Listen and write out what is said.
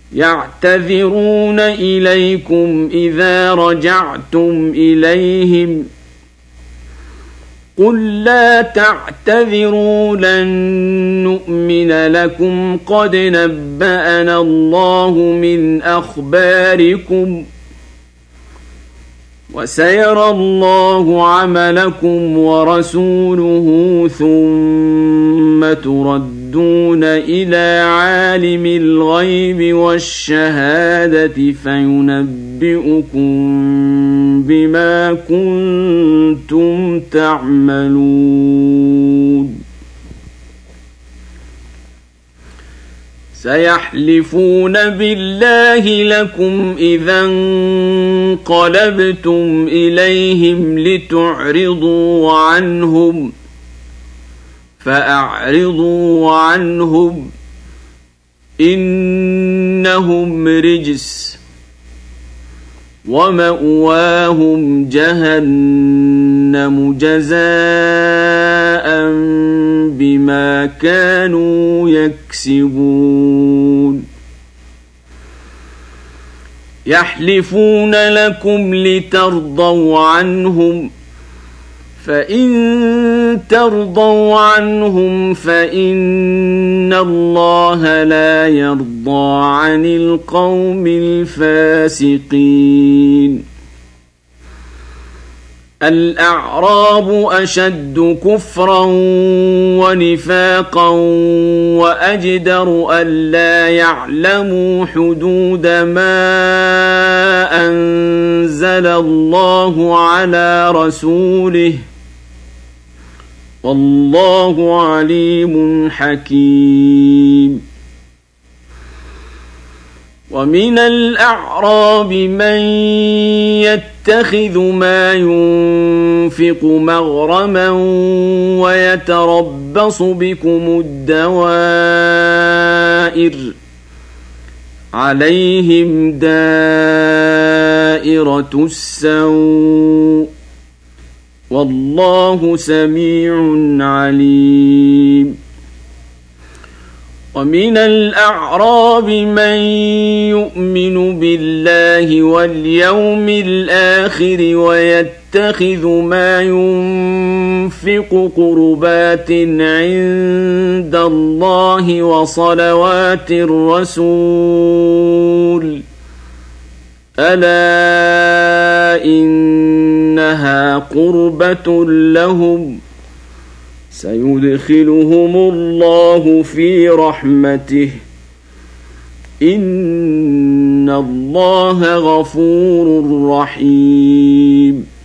يعتذرون إليكم إذا رجعتم إليهم قل لا تعتذروا لن نؤمن لكم قد نبأنا الله من أخباركم وسيرى الله عملكم ورسوله ثم تردون إلى عالم الغيب والشهادة فينبئكم بما كنتم تعملون سيحلفون بالله لكم إذا انقلبتم إليهم لتعرضوا عنهم فأعرضوا عنهم إنهم رجس ومأواهم جهنم جزاء بما كانوا يكسبون يحلفون لكم لترضوا عنهم فإن ترضوا عنهم فإن الله لا يرضى عن القوم الفاسقين الأعراب أشد كفرا ونفاقا وأجدر ألا يعلموا حدود ما أنزل الله على رسوله والله عليم حكيم ومن الأعراب من يتخذ ما ينفق مغرما ويتربص بكم الدوائر عليهم دائرة السوء والله سميع عليم ومن الأعراب من يؤمن بالله واليوم الآخر ويتخذ ما ينفق قربات عند الله وصلوات الرسول ألا إنها قربة لهم سيدخلهم الله في رحمته إن الله غفور رحيم